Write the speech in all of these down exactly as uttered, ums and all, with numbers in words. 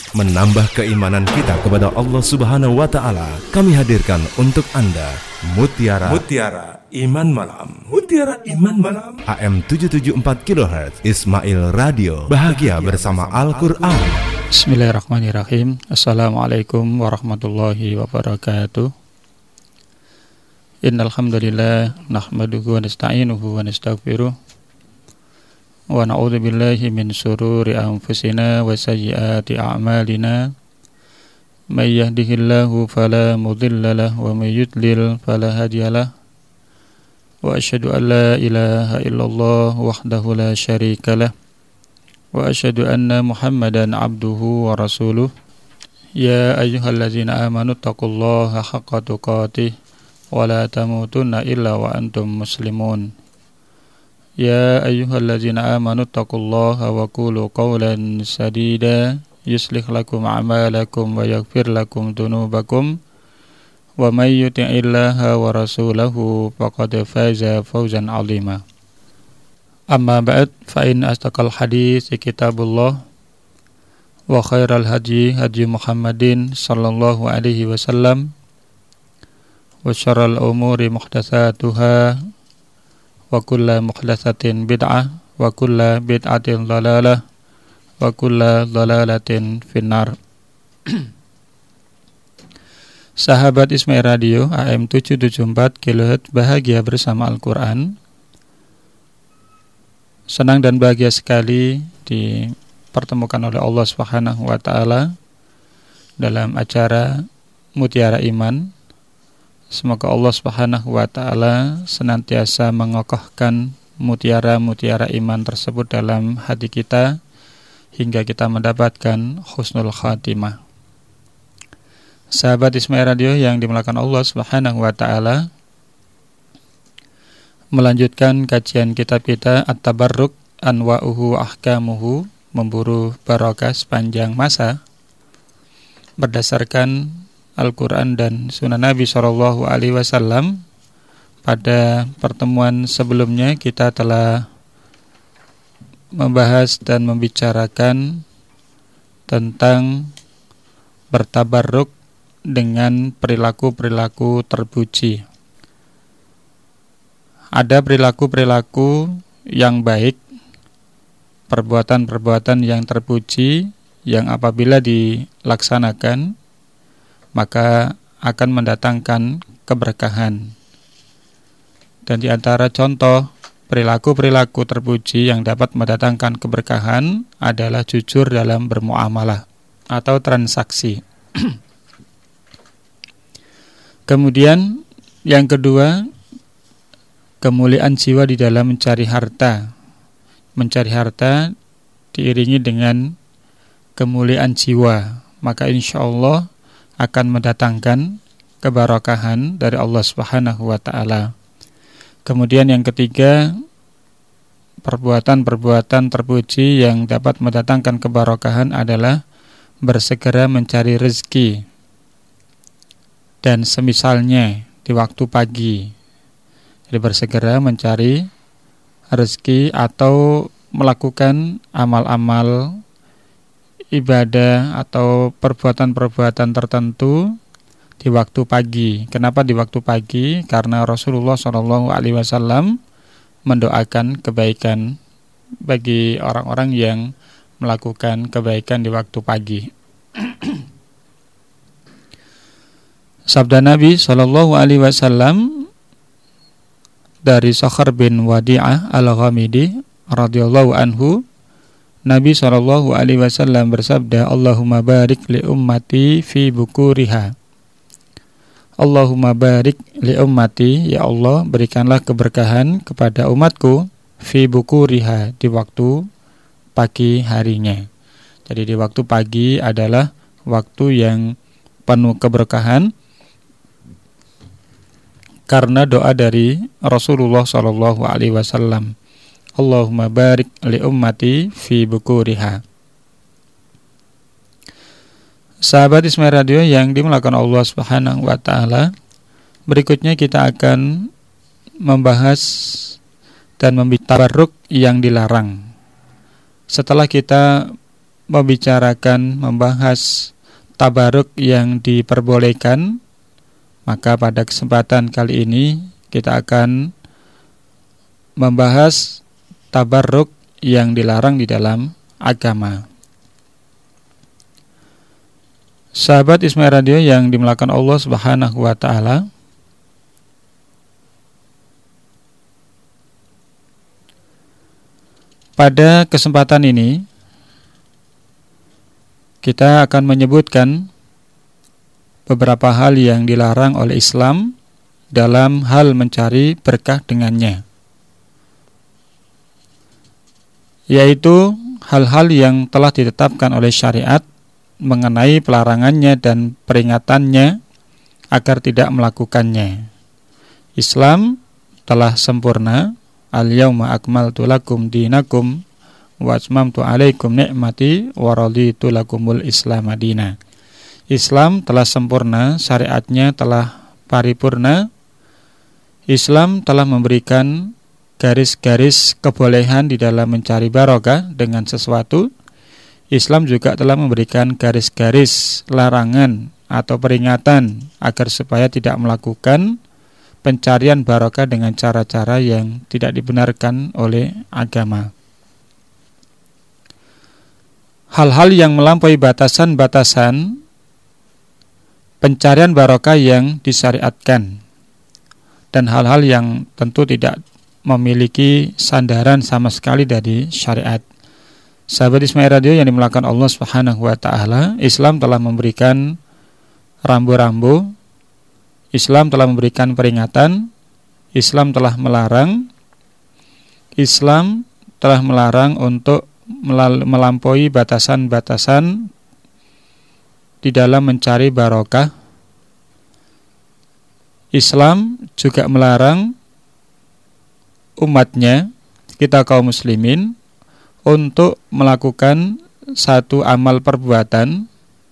menambah keimanan kita kepada Allah Subhanahu wa taala. Kami hadirkan untuk Anda Mutiara Mutiara Iman Malam. Mutiara Iman Malam. A M tujuh tujuh empat kilohertz Ismail Radio. Bahagia bersama Al-Qur'an. Bismillahirrahmanirrahim. Assalamualaikum warahmatullahi wabarakatuh. Innal hamdalillah nahmaduhu wa nasta'inuhu wa nastaghfiruh. Wa na'udzu billahi min shururi anfusina wa sayyiati a'malina. May yahdihillahu fala mudilla lahu wa may yudlil fala hadiya lahu. Wa asyhadu an la ilaha illallah wahdahu la syarika lah. Wa asyhadu anna Muhammadan abduhu wa rasuluh. Ya ayyuhallazina amanu taqullaha haqqa tuqatih wa la tamutunna illa wa antum muslimun. Ya ayyuhallazina amanu taqullaha wa qulu qawlan sadida yuslih lakum a'malakum wa yaghfir lakum dhunubakum wa may yuti'illaha wa rasulahu faqad faza fawzan 'azima. Amma ba'd, fa in astaqal hadits kitabullah wa khairal hadi hadi Muhammadin sallallahu alaihi wasallam wa syarral umuri muhdatsatuha wa kullu muhdatsatin bid'ah wa kullu bid'atin dhalalah wa kullu dhalalatin finnar. Sahabat Ismail Radio A M tujuh tujuh empat kilohertz, bahagia bersama Al-Qur'an. Senang dan bahagia sekali dipertemukan oleh Allah Subhanahu wa taala dalam acara Mutiara Iman. Semoga Allah Subhanahu wa taala senantiasa mengokohkan mutiara-mutiara iman tersebut dalam hati kita hingga kita mendapatkan husnul khatimah. Sahabat Ismail Radio yang dimuliakan Allah Subhanahu wa taala, melanjutkan kajian kitab kita At-Tabarruk Anwa'uhu Ahkamuhu, memburu barokah sepanjang masa berdasarkan Al-Quran dan Sunnah Nabi shallallahu alaihi wasallam. Pada pertemuan sebelumnya kita telah membahas dan membicarakan tentang bertabarruk dengan perilaku-perilaku terpuji. Ada perilaku-perilaku yang baik, perbuatan-perbuatan yang terpuji, yang apabila dilaksanakan maka akan mendatangkan keberkahan. Dan di antara contoh perilaku-perilaku terpuji yang dapat mendatangkan keberkahan adalah jujur dalam bermuamalah atau transaksi. Kemudian yang kedua, kemuliaan jiwa di dalam mencari harta. Mencari harta diiringi dengan kemuliaan jiwa, maka insya Allah akan mendatangkan keberkahan dari Allah Subhanahu wa taala. Kemudian yang ketiga, perbuatan-perbuatan terpuji yang dapat mendatangkan keberkahan adalah bersegera mencari rezeki dan semisalnya di waktu pagi. Jadi bersegera mencari rezeki atau melakukan amal-amal ibadah atau perbuatan-perbuatan tertentu di waktu pagi. Kenapa di waktu pagi? Karena Rasulullah shallallahu alaihi wasallam mendoakan kebaikan bagi orang-orang yang melakukan kebaikan di waktu pagi. Sabda Nabi shallallahu alaihi wasallam dari Sakhar bin Wadi'ah al-Ghamidi radhiyallahu anhu, Nabi shallallahu alaihi wasallam bersabda, Allahumma barik li ummati fi bukuriha. Allahumma barik li ummati, ya Allah berikanlah keberkahan kepada umatku fi bukuriha, di waktu pagi harinya. Jadi di waktu pagi adalah waktu yang penuh keberkahan karena doa dari Rasulullah shallallahu alaihi wasallam. Allahumma barik li ummati fi bukuriha. Sahabat Ismail Radio yang dimuliakan Allah Subhanahu wa taala, berikutnya kita akan membahas dan membahas tabarruk yang dilarang. Setelah kita membicarakan, membahas tabaruk yang diperbolehkan, maka pada kesempatan kali ini kita akan membahas tabaruk yang dilarang di dalam agama. Sahabat Ismail Radio yang dimuliakan Allah Subhanahu wa taala, pada kesempatan ini kita akan menyebutkan beberapa hal yang dilarang oleh Islam dalam hal mencari berkah dengannya, yaitu hal-hal yang telah ditetapkan oleh syariat mengenai pelarangannya dan peringatannya agar tidak melakukannya. Islam telah sempurna. Al-yawma akmaltu lakum dinakum wa atmamtu alaikum ni'mati wa raditu lakumul Islam madina. Islam telah sempurna, syariatnya telah paripurna. Islam telah memberikan garis-garis kebolehan di dalam mencari barokah dengan sesuatu. Islam juga telah memberikan garis-garis larangan atau peringatan agar supaya tidak melakukan pencarian barokah dengan cara-cara yang tidak dibenarkan oleh agama. Hal-hal yang melampaui batasan-batasan pencarian barokah yang disyariatkan, dan hal-hal yang tentu tidak memiliki sandaran sama sekali dari syariat. Sahabat Ismail Radio yang dimuliakan Allah Subhanahu wa taala, Islam telah memberikan rambu-rambu, Islam telah memberikan peringatan, Islam telah melarang, Islam telah melarang untuk melampaui batasan-batasan di dalam mencari barokah. Islam juga melarang umatnya, kita kaum muslimin, untuk melakukan satu amal perbuatan,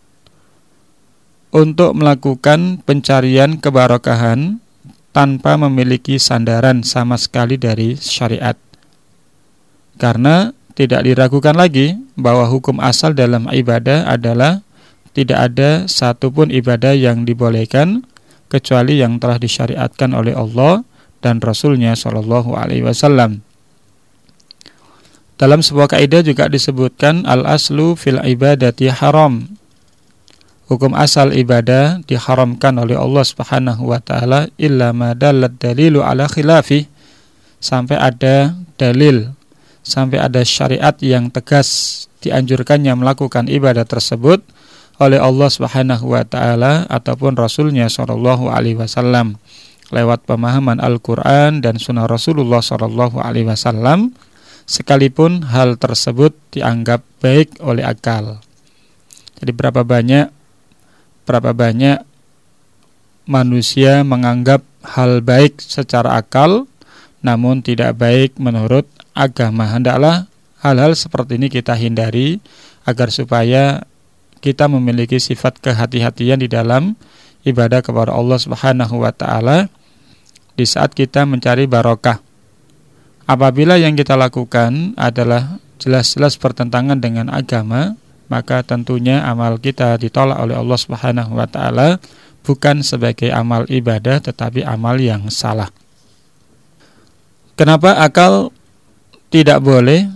untuk melakukan pencarian kebarokahan tanpa memiliki sandaran sama sekali dari syariat. Karena tidak diragukan lagi bahwa hukum asal dalam ibadah adalah tidak ada satupun ibadah yang dibolehkan kecuali yang telah disyariatkan oleh Allah dan Rasul-Nya Shallallahu Alaihi Wasallam. Dalam sebuah kaidah juga disebutkan al-aslu fil ibadati haram. Hukum asal ibadah diharamkan oleh Allah Subhanahu wa taala illa ma dallat dalilu ala khilafi, sampai ada dalil, sampai ada syariat yang tegas dianjurkannya melakukan ibadah tersebut oleh Allah Subhanahu wa taala ataupun Rasul-Nya sallallahu alaihi wasallam lewat pemahaman Al-Qur'an dan sunnah Rasulullah sallallahu alaihi wasallam, sekalipun hal tersebut dianggap baik oleh akal. Jadi berapa banyak berapa banyak manusia menganggap hal baik secara akal namun tidak baik menurut agama. Hendaklah hal-hal seperti ini kita hindari agar supaya kita memiliki sifat kehati-hatian di dalam ibadah kepada Allah Subhanahu wa taala di saat kita mencari barokah. Apabila yang kita lakukan adalah jelas-jelas bertentangan dengan agama, maka tentunya amal kita ditolak oleh Allah Subhanahu wa taala, bukan sebagai amal ibadah tetapi amal yang salah. Kenapa akal tidak boleh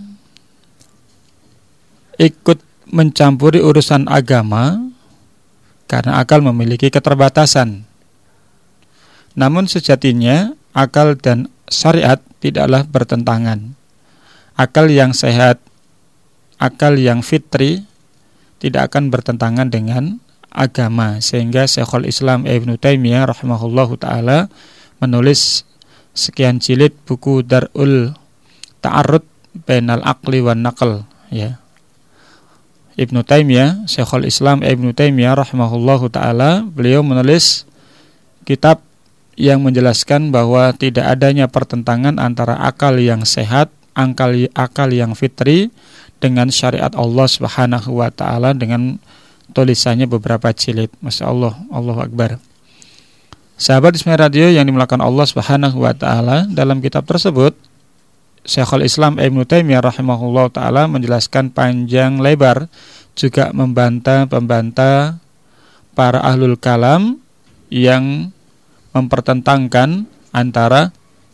ikut mencampuri urusan agama? Karena akal memiliki keterbatasan. Namun sejatinya akal dan syariat tidaklah bertentangan. Akal yang sehat, akal yang fitri tidak akan bertentangan dengan agama, sehingga Syekhul Islam Ibnu Taimiyah rahimahullahu taala menulis sekian jilid buku Darul Ta'arud Bainal Aqli wan Naql, ya. Ibnu Taimiyah, Syekhul Islam Ibnu Taimiyah rahimahullahu taala, beliau menulis kitab yang menjelaskan bahwa tidak adanya pertentangan antara akal yang sehat, akal akal yang fitri dengan syariat Allah Subhanahu wa taala, dengan tulisannya beberapa jilid. Masya Allah, Allahu Akbar. Sahabat Ismail Radio yang dimuliakan Allah Subhanahu wa taala, dalam kitab tersebut Syekhul Islam Ibnu Taimiyah rahimahullah ta'ala menjelaskan panjang lebar, juga membantah-membantah para ahlul kalam yang mempertentangkan antara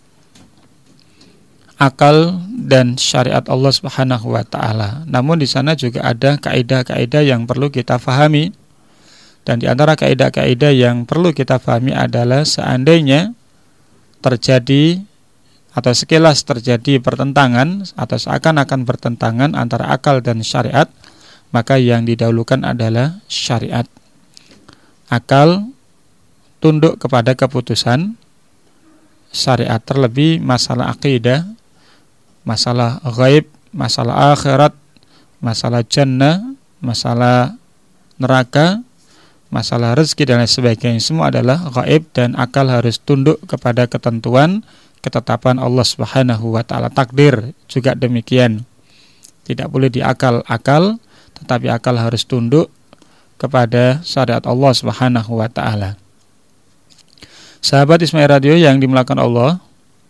akal dan syariat Allah Subhanahu wa taala. Namun di sana juga ada kaidah-kaidah yang perlu kita fahami. Dan di antara kaidah-kaidah yang perlu kita fahami adalah seandainya terjadi atau sekilas terjadi pertentangan atau seakan-akan bertentangan antara akal dan syariat, maka yang didahulukan adalah syariat. Akal tunduk kepada keputusan syariat, terlebih masalah akidah, masalah ghaib, masalah akhirat, masalah jannah, masalah neraka, masalah rezeki dan lain sebagainya, semua adalah ghaib dan akal harus tunduk kepada ketentuan ketetapan Allah Subhanahu wa taala. Takdir juga demikian. Tidak boleh diakal-akal, tetapi akal harus tunduk kepada syariat Allah Subhanahu wa taala. Sahabat Ismail Radio yang dimuliakan Allah,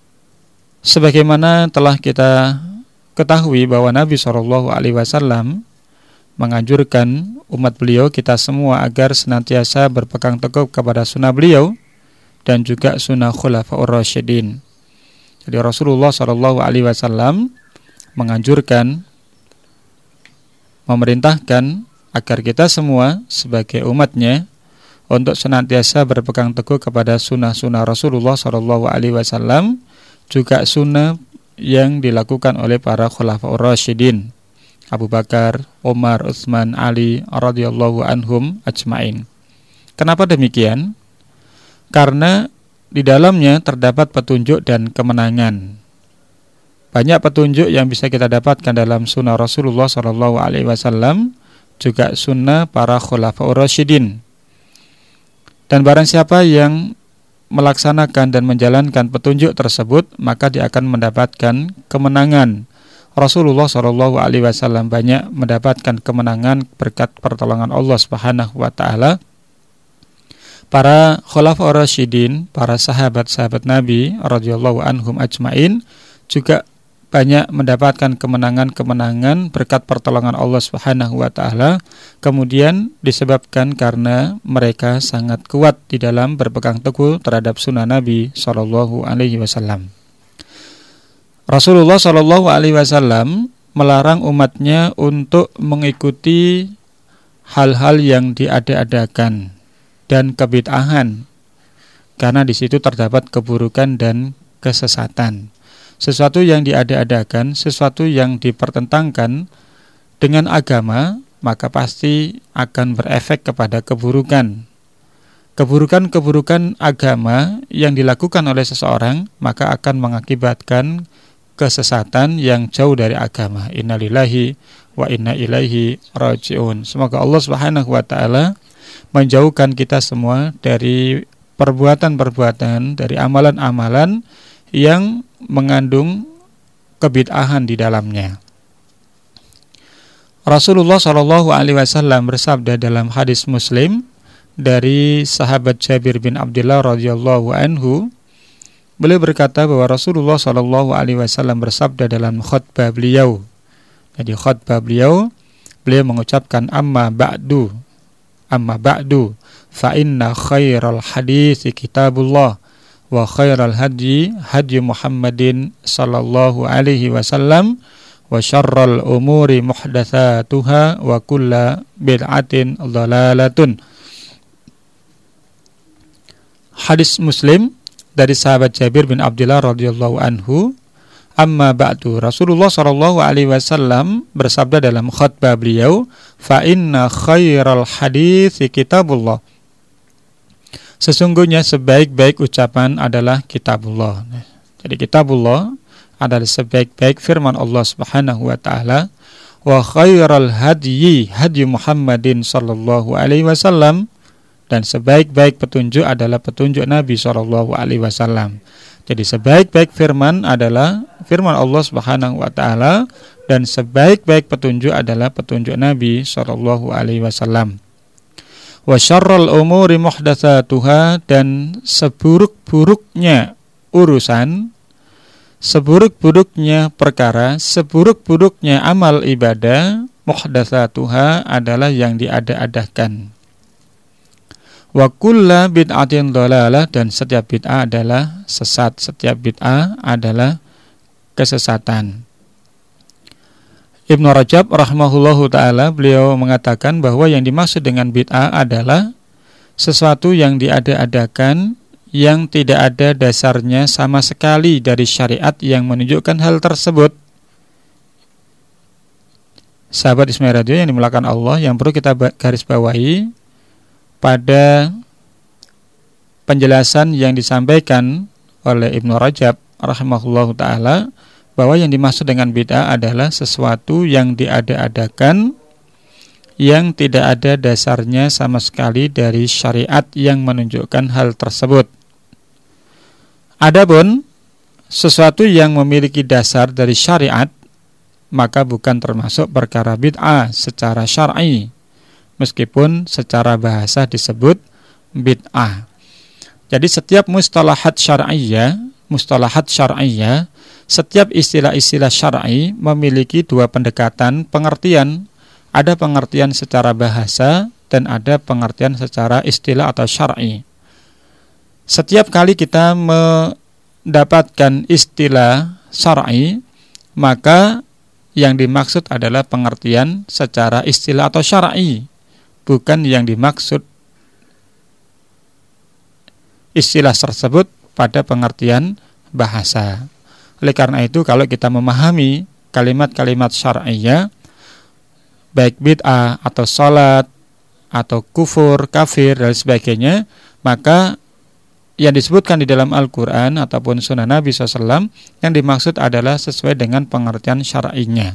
sebagaimana telah kita ketahui bahwa Nabi shallallahu alaihi wasallam menganjurkan umat beliau, kita semua, agar senantiasa berpegang teguh kepada sunnah beliau dan juga sunnah khulafaur rasyidin. Jadi Rasulullah shallallahu alaihi wasallam menganjurkan, memerintahkan agar kita semua sebagai umatnya untuk senantiasa berpegang teguh kepada sunnah-sunnah Rasulullah shallallahu alaihi wasallam, juga sunnah yang dilakukan oleh para khulafaur rasyidin, Abu Bakar, Umar, Utsman, Ali radhiyallahu anhum ajmain. Kenapa demikian? Karena di dalamnya terdapat petunjuk dan kemenangan. Banyak petunjuk yang bisa kita dapatkan dalam sunnah Rasulullah shallallahu alaihi wasallam, juga sunnah para khulafaur rasyidin. Dan barang siapa yang melaksanakan dan menjalankan petunjuk tersebut, maka dia akan mendapatkan kemenangan. Rasulullah shallallahu alaihi wasallam banyak mendapatkan kemenangan berkat pertolongan Allah Subhanahu wa taala. Para khulafaur rasyidin, para sahabat-sahabat Nabi radhiyallahu anhum ajmain juga banyak mendapatkan kemenangan-kemenangan berkat pertolongan Allah Subhanahu wa taala, kemudian disebabkan karena mereka sangat kuat di dalam berpegang teguh terhadap sunnah Nabi sallallahu alaihi wasallam. Rasulullah sallallahu alaihi wasallam melarang umatnya untuk mengikuti hal-hal yang diada-adakan dan kebid'ahan, karena di situ terdapat keburukan dan kesesatan. Sesuatu yang diada-adakan, sesuatu yang dipertentangkan dengan agama, maka pasti akan berefek kepada keburukan. Keburukan-keburukan agama yang dilakukan oleh seseorang, maka akan mengakibatkan kesesatan yang jauh dari agama. Innalillahi wa inna ilaihi raji'un. Semoga Allah Subhanahu wa taala menjauhkan kita semua dari perbuatan-perbuatan, dari amalan-amalan yang mengandung kebid'ahan di dalamnya. Rasulullah shallallahu alaihi wasallam bersabda dalam hadis Muslim dari sahabat Jabir bin Abdullah radhiyallahu anhu, beliau berkata bahwa Rasulullah shallallahu alaihi wasallam bersabda dalam khutbah beliau. Jadi khutbah beliau, beliau mengucapkan amma ba'du, amma ba'du, fa inna khairal hadits kitabullah wa khairal hadyi hadyi Muhammadin sallallahu alaihi wasallam wa syarral umuri muhdatsatuha wa kullu bid'atin dhalalatun. Hadis Muslim dari sahabat Jabir bin Abdullah radhiyallahu anhu, amma ba'du, Rasulullah sallallahu alaihi wasallam bersabda dalam khutbah beliau, fa inna khairal hadits kitabullah, sesungguhnya sebaik-baik ucapan adalah kitabullah. Jadi kitabullah adalah sebaik-baik firman Allah Subhanahu wa taala, wa khairal hadyi hadyi Muhammadin sallallahu alaihi wasallam, dan sebaik-baik petunjuk adalah petunjuk Nabi sallallahu alaihi wasallam. Jadi sebaik-baik firman adalah firman Allah Subhanahu wa taala, dan sebaik-baik petunjuk adalah petunjuk Nabi sallallahu alaihi wasallam. Wa syarrul umuri muhdatsatuha, dan seburuk-buruknya urusan, seburuk-buruknya perkara, seburuk-buruknya amal ibadah, muhdatsatuha adalah yang diada-adakan. Wa kullu bid'atin dhalalah, dan setiap bid'ah adalah sesat, setiap bid'ah adalah kesesatan. Ibnu Rajab rahimahullahu taala beliau mengatakan bahwa yang dimaksud dengan bid'ah adalah sesuatu yang diada-adakan yang tidak ada dasarnya sama sekali dari syariat yang menunjukkan hal tersebut. Sahabat Ismail Radio yang dimuliakan Allah, yang perlu kita garis bawahi pada penjelasan yang disampaikan oleh Ibnu Rajab rahimahullahu taala, bahwa yang dimaksud dengan bid'ah adalah sesuatu yang diada-adakan yang tidak ada dasarnya sama sekali dari syariat yang menunjukkan hal tersebut. Adapun sesuatu yang memiliki dasar dari syariat, maka bukan termasuk perkara bid'ah secara syar'i, meskipun secara bahasa disebut bid'ah. Jadi setiap mustalahat syar'iyyah, mustalahat syar'iyyah, setiap istilah-istilah syar'i memiliki dua pendekatan pengertian. Ada pengertian secara bahasa dan ada pengertian secara istilah atau syar'i. Setiap kali kita mendapatkan istilah syar'i, maka yang dimaksud adalah pengertian secara istilah atau syar'i, bukan yang dimaksud istilah tersebut pada pengertian bahasa. Oleh karena itu, kalau kita memahami kalimat-kalimat syar'iyyah, baik bid'ah atau salat atau kufur, kafir dan sebagainya, maka yang disebutkan di dalam Al-Quran ataupun Sunnah Nabi shallallahu alaihi wasallam yang dimaksud adalah sesuai dengan pengertian syar'inya.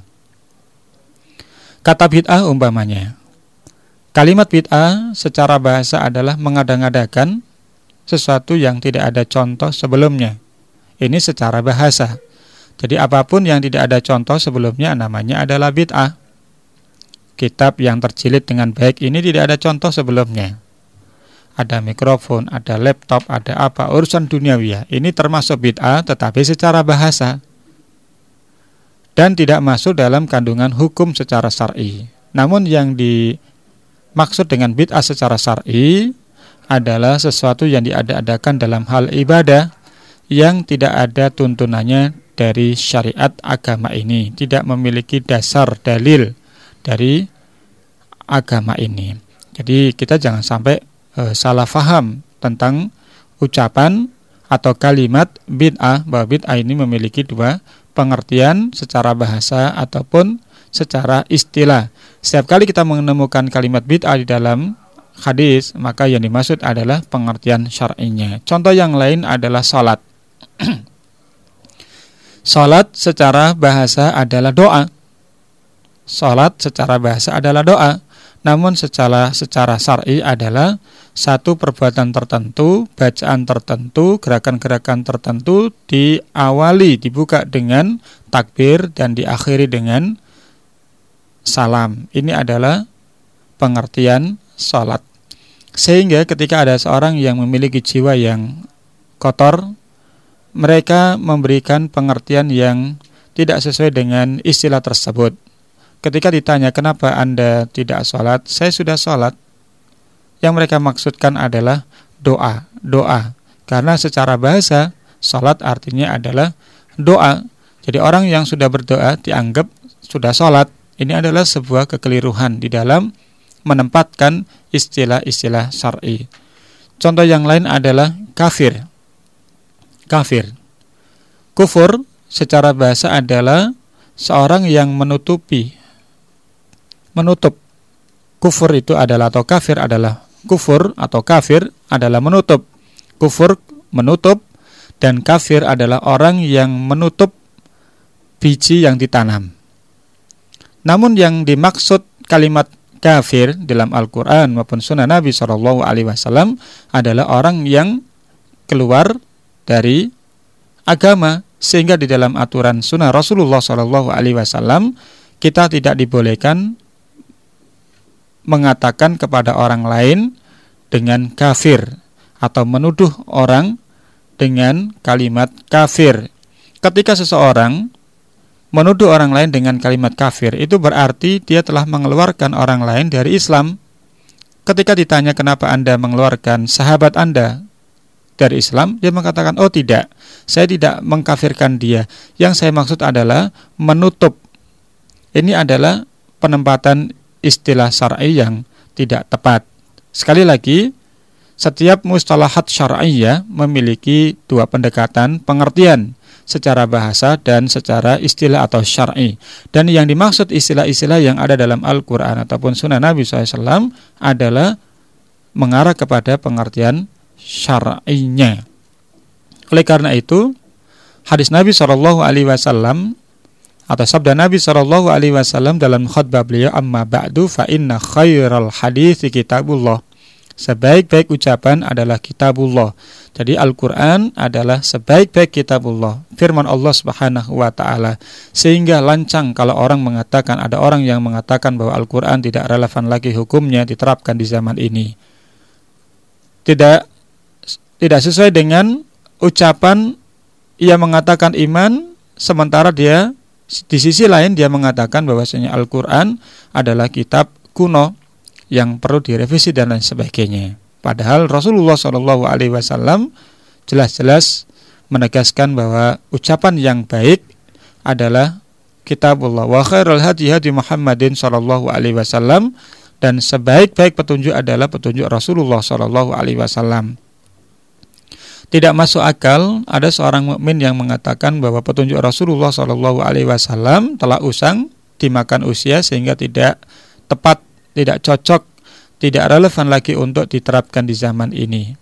Kata bid'ah umpamanya, kalimat bid'ah secara bahasa adalah mengada-ngadakan sesuatu yang tidak ada contoh sebelumnya. Ini secara bahasa. Jadi apapun yang tidak ada contoh sebelumnya namanya adalah bid'ah. Kitab yang terjilid dengan baik ini tidak ada contoh sebelumnya. Ada mikrofon, ada laptop, ada apa, urusan duniawi, ini termasuk bid'ah tetapi secara bahasa dan tidak masuk dalam kandungan hukum secara syar'i. Namun yang dimaksud dengan bid'ah secara syar'i adalah sesuatu yang diada-adakan dalam hal ibadah yang tidak ada tuntunannya dari syariat agama ini, tidak memiliki dasar dalil dari agama ini. Jadi kita jangan sampai e, salah faham tentang ucapan atau kalimat bid'ah, bahwa bid'ah ini memiliki dua pengertian secara bahasa ataupun secara istilah. Setiap kali kita menemukan kalimat bid'ah di dalam hadis, maka yang dimaksud adalah pengertian syar'inya. Contoh yang lain adalah salat. Salat secara bahasa adalah doa. Salat secara bahasa adalah doa. Namun secara secara syar'i adalah satu perbuatan tertentu, bacaan tertentu, gerakan-gerakan tertentu diawali, dibuka dengan takbir dan diakhiri dengan salam. Ini adalah pengertian salat. Sehingga ketika ada seorang yang memiliki jiwa yang kotor, mereka memberikan pengertian yang tidak sesuai dengan istilah tersebut. Ketika ditanya, kenapa Anda tidak sholat? Saya sudah sholat. Yang mereka maksudkan adalah doa, doa. Karena secara bahasa, sholat artinya adalah doa. Jadi orang yang sudah berdoa dianggap sudah sholat. Ini adalah sebuah kekeliruan di dalam menempatkan istilah-istilah syar'i. Contoh yang lain adalah kafir. Kafir. Kufur secara bahasa adalah seorang yang menutupi, menutup. Kufur itu adalah atau kafir adalah kufur atau kafir adalah menutup. Kufur menutup dan kafir adalah orang yang menutup biji yang ditanam. Namun yang dimaksud kalimat kafir dalam Al-Quran maupun Sunnah Nabi shallallahu alaihi wasallam adalah orang yang keluar dari agama, sehingga di dalam aturan Sunnah Rasulullah shallallahu alaihi wasallam kita tidak dibolehkan mengatakan kepada orang lain dengan kafir atau menuduh orang dengan kalimat kafir. ketika seseorang menuduh orang lain dengan kalimat kafir, itu berarti dia telah mengeluarkan orang lain dari Islam. Ketika ditanya kenapa Anda mengeluarkan sahabat Anda dari Islam, dia mengatakan, oh tidak, saya tidak mengkafirkan dia. Yang saya maksud adalah menutup. Ini adalah penempatan istilah syar'i yang tidak tepat. Sekali lagi, setiap mustalahat syar'iyyah memiliki dua pendekatan pengertian, secara bahasa dan secara istilah atau syar'i. Dan yang dimaksud istilah-istilah yang ada dalam Al-Quran ataupun Sunnah Nabi shallallahu alaihi wasallam adalah mengarah kepada pengertian syar'inya. Oleh karena itu, hadis Nabi shallallahu alaihi wasallam atau sabda Nabi shallallahu alaihi wasallam dalam khutbah beliau, amma ba'du fa inna khairal hadithi kitabullah. Sebaik-baik ucapan adalah kitabullah. Jadi Al-Quran adalah sebaik-baik kitabullah, firman Allah subhanahu wa ta'ala. Sehingga lancang kalau orang mengatakan, ada orang yang mengatakan bahwa Al-Quran tidak relevan lagi hukumnya diterapkan di zaman ini. Tidak tidak sesuai dengan ucapan ia mengatakan iman, sementara dia di sisi lain dia mengatakan bahwasanya Al-Quran adalah kitab kuno yang perlu direvisi dan lain sebagainya. Padahal Rasulullah shallallahu alaihi wasallam jelas-jelas menegaskan bahwa ucapan yang baik adalah kitabullah. Wa khairul hadi hadi Muhammadin shallallahu alaihi wasallam, dan sebaik-baik petunjuk adalah petunjuk Rasulullah shallallahu alaihi wasallam. Tidak masuk akal ada seorang mukmin yang mengatakan bahwa petunjuk Rasulullah shallallahu alaihi wasallam telah usang dimakan usia sehingga tidak tepat, tidak cocok, tidak relevan lagi untuk diterapkan di zaman ini.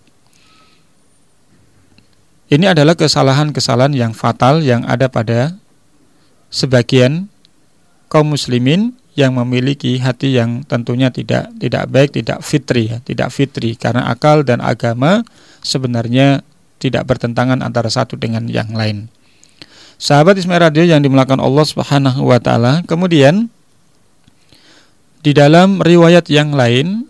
Ini adalah kesalahan-kesalahan yang fatal yang ada pada sebagian kaum muslimin yang memiliki hati yang tentunya tidak tidak baik, tidak fitri, ya, tidak fitri, karena akal dan agama sebenarnya tidak bertentangan antara satu dengan yang lain. Sahabat Ismail Radio yang dimuliakan Allah Subhanahu wa taala, kemudian di dalam riwayat yang lain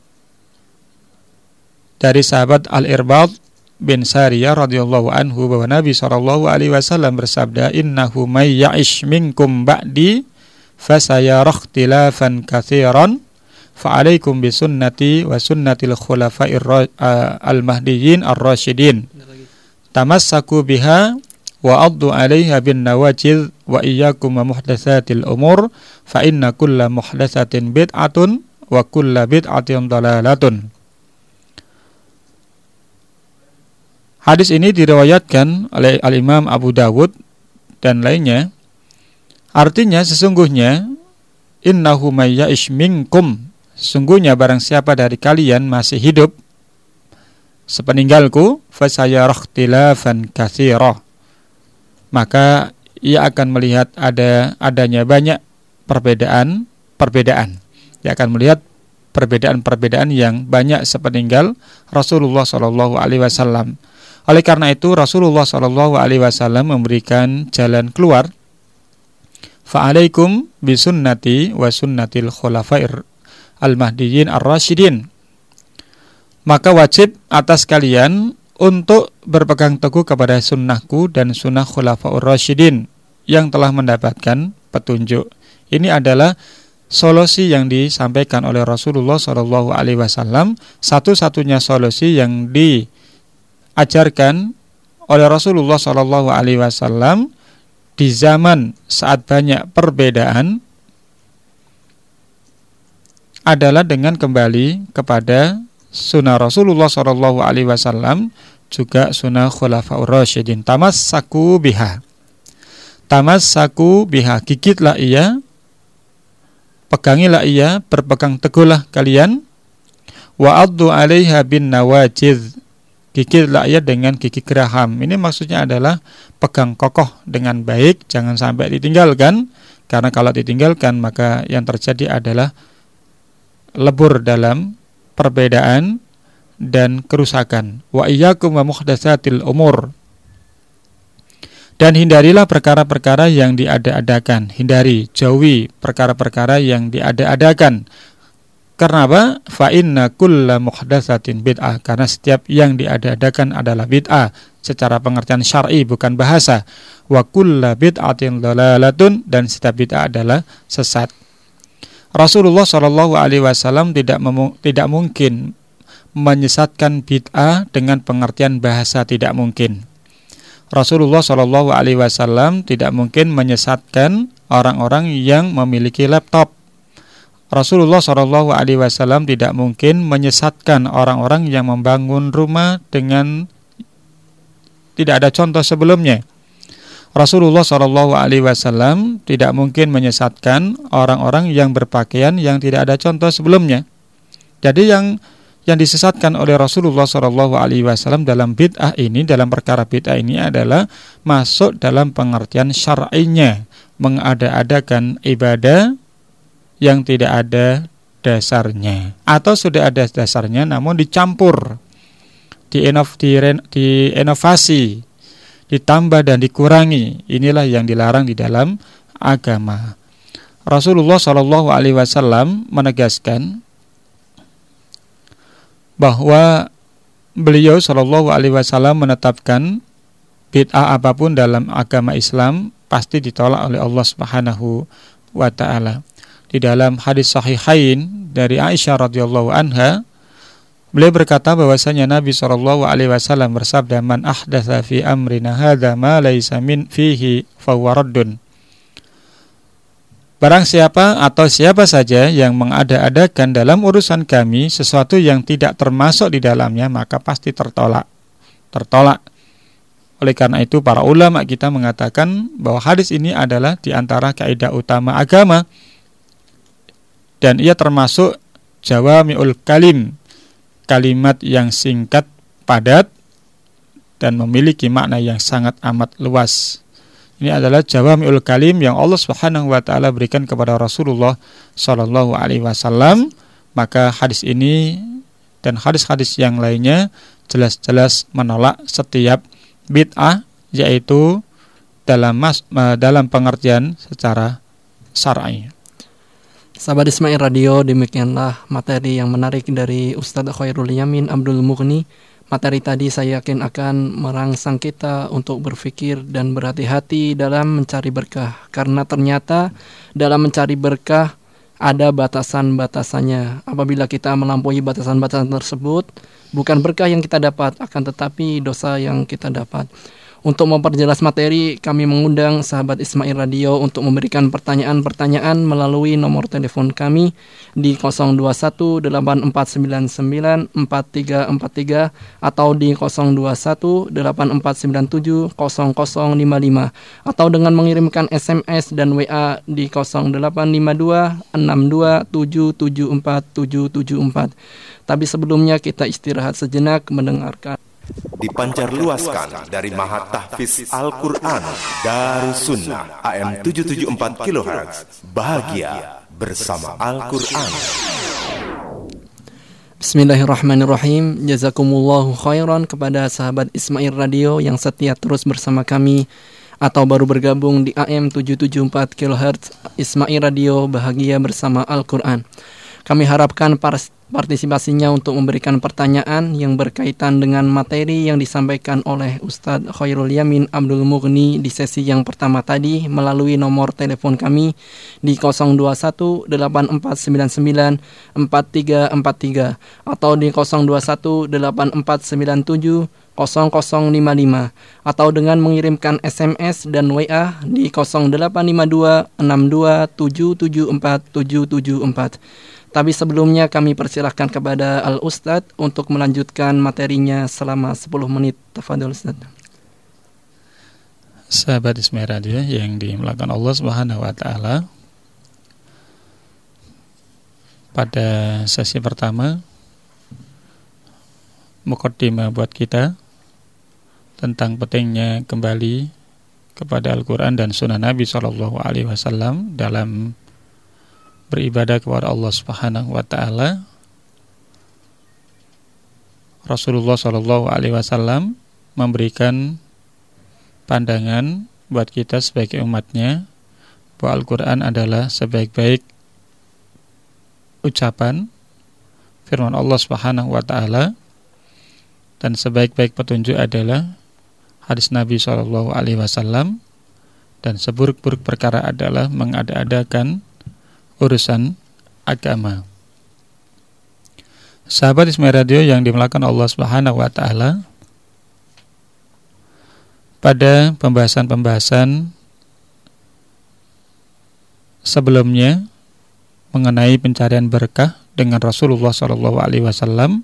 dari sahabat Al-Irbad bin Sariyah radhiyallahu anhu bahwa Nabi shallallahu alaihi wasallam bersabda, innahu may ya'ish minkum ba'di fasayara ikhtilafan katsiran fa'alaikum bisunnati wa sunnatil khulafa'ir al-mahdiyyin ar-rasyidin tamassaku biha wa addu 'alaiha bin nawajidh wa iyyakum wa muhdatsatil umur fa inna kulla muhdatsatin bid'atun wa kulla bid'atin dhalalatun. Hadis ini diriwayatkan oleh Al-Imam Abu Dawud dan lainnya. Artinya sesungguhnya innahu may ya'ish minkum, sesungguhnya barang siapa dari kalian masih hidup sepeninggalku, fasayara ikhtilafan katsira, maka ia akan melihat ada adanya banyak perbedaan perbedaan. Ia akan melihat perbedaan-perbedaan yang banyak sepeninggal Rasulullah shallallahu alaihi wasallam. Oleh karena itu Rasulullah shallallahu alaihi wasallam memberikan jalan keluar. Fa'alaikum bisunnati wa sunnatil khulafair al-mahdiyyin ar-rasyidin. Maka wajib atas kalian untuk berpegang teguh kepada sunnahku dan sunnah khulafaur rasyidin yang telah mendapatkan petunjuk. Ini adalah solusi yang disampaikan oleh Rasulullah shallallahu alaihi wasallam, satu-satunya solusi yang diajarkan oleh Rasulullah shallallahu alaihi wasallam di zaman saat banyak perbedaan adalah dengan kembali kepada sunnah Rasulullah shallallahu alaihi wasallam, juga sunnah khulafaur rasyidin. Tamassaku biha, tamassaku biha, gigitlah ia, pegangilah ia, berpegang teguhlah kalian. Wa addu 'alaiha bin nawajidh, gigitlah ia dengan gigi geraham. Ini maksudnya adalah pegang kokoh dengan baik, jangan sampai ditinggalkan, karena kalau ditinggalkan maka yang terjadi adalah lebur dalam perbedaan dan kerusakan. Wa iyyakum wa muhdatsatil umur, dan hindarilah perkara-perkara yang diada-adakan. Hindari, jauhi perkara-perkara yang diada-adakan. Karena apa? Fa inna kulla muhdatsatin bid'ah, karena setiap yang diada-adakan adalah bid'ah secara pengertian syar'i, bukan bahasa. Wa kulla bid'atin dhalalatun, dan setiap bid'ah adalah sesat. Rasulullah shallallahu alaihi wasallam tidak memu- tidak mungkin menyesatkan bid'ah dengan pengertian bahasa, tidak mungkin. Rasulullah shallallahu alaihi wasallam tidak mungkin menyesatkan orang-orang yang memiliki laptop. Rasulullah shallallahu alaihi wasallam tidak mungkin menyesatkan orang-orang yang membangun rumah dengan tidak ada contoh sebelumnya. Rasulullah shallallahu alaihi wasallam tidak mungkin menyesatkan orang-orang yang berpakaian yang tidak ada contoh sebelumnya. Jadi yang yang disesatkan oleh Rasulullah shallallahu alaihi wasallam dalam bid'ah ini, dalam perkara bid'ah ini adalah masuk dalam pengertian syar'inya, mengada-adakan ibadah yang tidak ada dasarnya, atau sudah ada dasarnya namun dicampur, diinov, diinovasi, ditambah dan dikurangi. Inilah yang dilarang di dalam agama. Rasulullah shallallahu alaihi wasallam menegaskan bahwa beliau shallallahu alaihi wasallam menetapkan bid'ah apapun dalam agama Islam pasti ditolak oleh Allah Subhanahu wa taala. Di dalam hadis sahihain dari Aisyah radhiyallahu anha, beliau berkata bahwasanya Nabi shallallahu alaihi wasallam bersabda, "Man ahdatsa fi amrina hadza ma laisa min fihi fa huwa raddun." Barang siapa atau siapa saja yang mengada-adakan dalam urusan kami sesuatu yang tidak termasuk di dalamnya, maka pasti tertolak. Tertolak. Oleh karena itu para ulama kita mengatakan bahwa hadis ini adalah di antara kaidah utama agama, dan ia termasuk jawami'ul kalim, kalimat yang singkat, padat, dan memiliki makna yang sangat amat luas. Ini adalah jawami'ul kalim yang Allah Subhanahu wa taala berikan kepada Rasulullah sallallahu alaihi wasallam. Maka hadis ini dan hadis-hadis yang lainnya jelas-jelas menolak setiap bid'ah, yaitu dalam mas, dalam pengertian secara syar'i. Sahabat Ismail Radio, demikianlah materi yang menarik dari Ustadz Khairul Yamin Abdul Mughni. Materi tadi saya yakin akan merangsang kita untuk berpikir dan berhati-hati dalam mencari berkah. Karena ternyata dalam mencari berkah ada batasan-batasannya. Apabila kita melampaui batasan-batasan tersebut, bukan berkah yang kita dapat, akan tetapi dosa yang kita dapat. Untuk memperjelas materi, kami mengundang sahabat Ismail Radio untuk memberikan pertanyaan-pertanyaan melalui nomor telepon kami di nol dua satu delapan empat sembilan sembilan empat tiga empat tiga atau di nol dua satu delapan empat sembilan tujuh nol nol lima lima, atau dengan mengirimkan S M S dan W A di nol delapan lima dua enam dua tujuh tujuh empat tujuh tujuh empat. Tapi sebelumnya kita istirahat sejenak mendengarkan. Dipancar luaskan dari Mahat Tahfiz Al-Quran Darussunnah A M tujuh tujuh empat kilohertz. Bahagia bersama Al-Quran. Bismillahirrahmanirrahim. Jazakumullahu khairan kepada sahabat Ismail Radio yang setia terus bersama kami atau baru bergabung di A M tujuh tujuh empat kilohertz. Ismail Radio, bahagia bersama Al-Quran. Kami harapkan para partisipasinya untuk memberikan pertanyaan yang berkaitan dengan materi yang disampaikan oleh Ustadz Khairul Yamin Abdul Mughni di sesi yang pertama tadi melalui nomor telepon kami di nol dua satu delapan empat sembilan sembilan empat tiga empat tiga atau di nol dua satu delapan empat sembilan tujuh nol nol lima lima, atau dengan mengirimkan S M S dan W A di nol delapan lima dua enam dua tujuh tujuh empat tujuh tujuh empat. Tapi sebelumnya kami persilahkan kepada Al-Ustadz untuk melanjutkan materinya selama sepuluh menit. Tafadhol Ustadz. Sahabat Ismail Radio yang dimuliakan Allah Subhanahu wa taala, pada sesi pertama muqaddimah buat kita tentang pentingnya kembali kepada Al-Quran dan Sunnah Nabi shallallahu alaihi wasallam dalam beribadah kepada Allah Subhanahu wa taala. Rasulullah shallallahu alaihi wasallam memberikan pandangan buat kita sebagai umatnya bahwa Al-Quran adalah sebaik-baik ucapan firman Allah Subhanahu wa taala, dan sebaik-baik petunjuk adalah hadis Nabi shallallahu alaihi wasallam, dan seburuk-buruk perkara adalah mengada-adakan urusan agama. Sahabat Ismail Radio yang dimuliakan Allah Subhanahu wa taala, pada pembahasan-pembahasan sebelumnya mengenai pencarian berkah dengan Rasulullah shallallahu alaihi wasallam,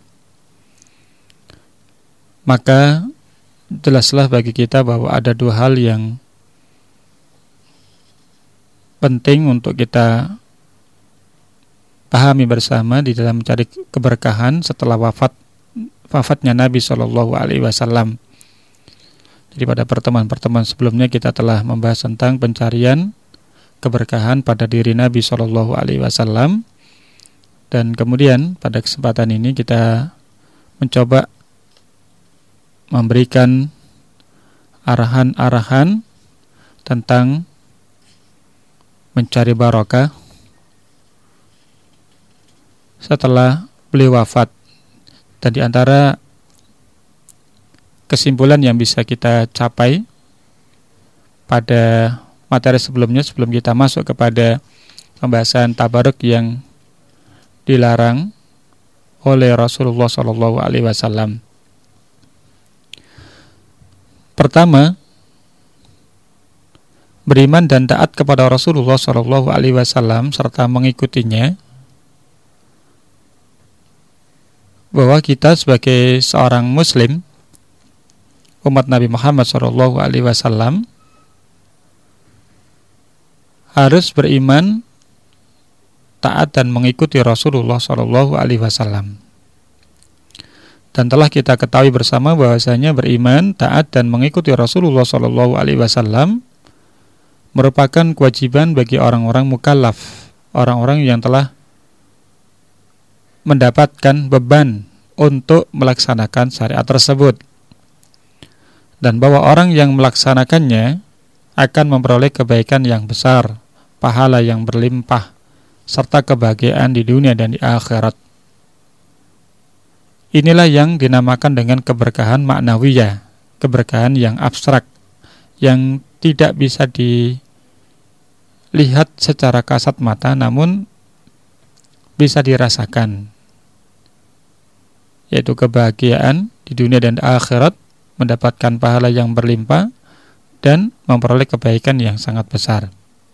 maka jelaslah bagi kita bahwa ada dua hal yang penting untuk kita pahami bersama di dalam mencari keberkahan setelah wafat wafatnya Nabi shallallahu alaihi wasallam. Jadi pada pertemuan-pertemuan sebelumnya kita telah membahas tentang pencarian keberkahan pada diri Nabi shallallahu alaihi wasallam, dan kemudian pada kesempatan ini kita mencoba memberikan arahan-arahan tentang mencari barokah setelah beliau wafat. Dan di antara kesimpulan yang bisa kita capai pada materi sebelumnya, sebelum kita masuk kepada pembahasan tabaruk yang dilarang oleh Rasulullah shallallahu alaihi wasallam. Pertama, beriman dan taat kepada Rasulullah shallallahu alaihi wasallam serta mengikutinya, bahwa kita sebagai seorang muslim umat Nabi Muhammad shallallahu alaihi wasallam harus beriman, taat dan mengikuti Rasulullah shallallahu alaihi wasallam. Dan telah kita ketahui bersama bahwasanya beriman, taat dan mengikuti Rasulullah shallallahu alaihi wasallam merupakan kewajiban bagi orang-orang mukallaf, orang-orang yang telah mendapatkan beban untuk melaksanakan syariat tersebut, dan bahwa orang yang melaksanakannya akan memperoleh kebaikan yang besar, pahala yang berlimpah, serta kebahagiaan di dunia dan di akhirat. Inilah yang dinamakan dengan keberkahan maknawiyah, keberkahan yang abstrak, yang tidak bisa dilihat secara kasat mata, namun bisa dirasakan, yaitu kebahagiaan di dunia dan di akhirat, mendapatkan pahala yang berlimpah, dan memperoleh kebaikan yang sangat besar.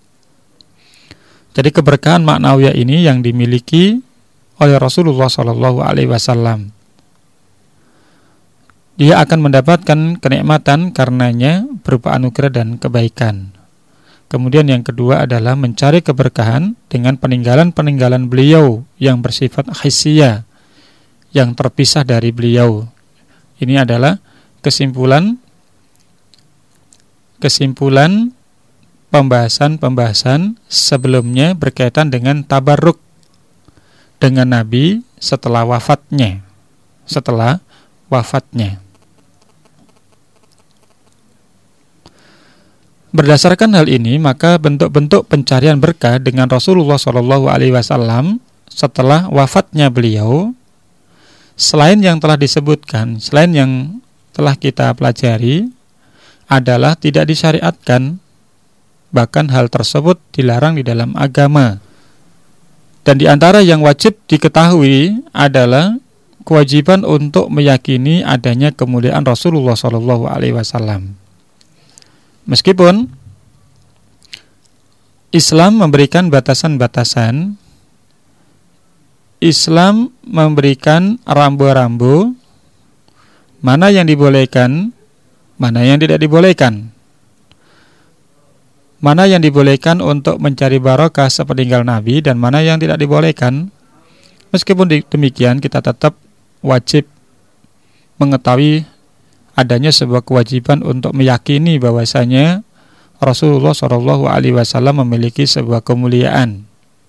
Jadi keberkahan maknawiyah ini yang dimiliki oleh Rasulullah shallallahu alaihi wasallam. Dia akan mendapatkan kenikmatan karenanya berupa anugerah dan kebaikan. Kemudian yang kedua adalah mencari keberkahan dengan peninggalan-peninggalan beliau yang bersifat hissiyah, yang terpisah dari beliau. Ini adalah kesimpulan kesimpulan pembahasan-pembahasan sebelumnya berkaitan dengan tabarruk dengan Nabi setelah wafatnya. Setelah wafatnya. Berdasarkan hal ini, maka bentuk-bentuk pencarian berkah dengan Rasulullah shallallahu alaihi wasallam setelah wafatnya beliau, selain yang telah disebutkan, selain yang telah kita pelajari, adalah tidak disyariatkan, bahkan hal tersebut dilarang di dalam agama. Dan di antara yang wajib diketahui adalah kewajiban untuk meyakini adanya kemuliaan Rasulullah shallallahu alaihi wasallam. Meskipun Islam memberikan batasan-batasan, Islam memberikan rambu-rambu mana yang dibolehkan, mana yang tidak dibolehkan, mana yang dibolehkan untuk mencari barokah sepeninggal Nabi dan mana yang tidak dibolehkan. Meskipun demikian, kita tetap wajib mengetahui adanya sebuah kewajiban untuk meyakini bahwasanya Rasulullah shallallahu alaihi wasallam memiliki sebuah kemuliaan.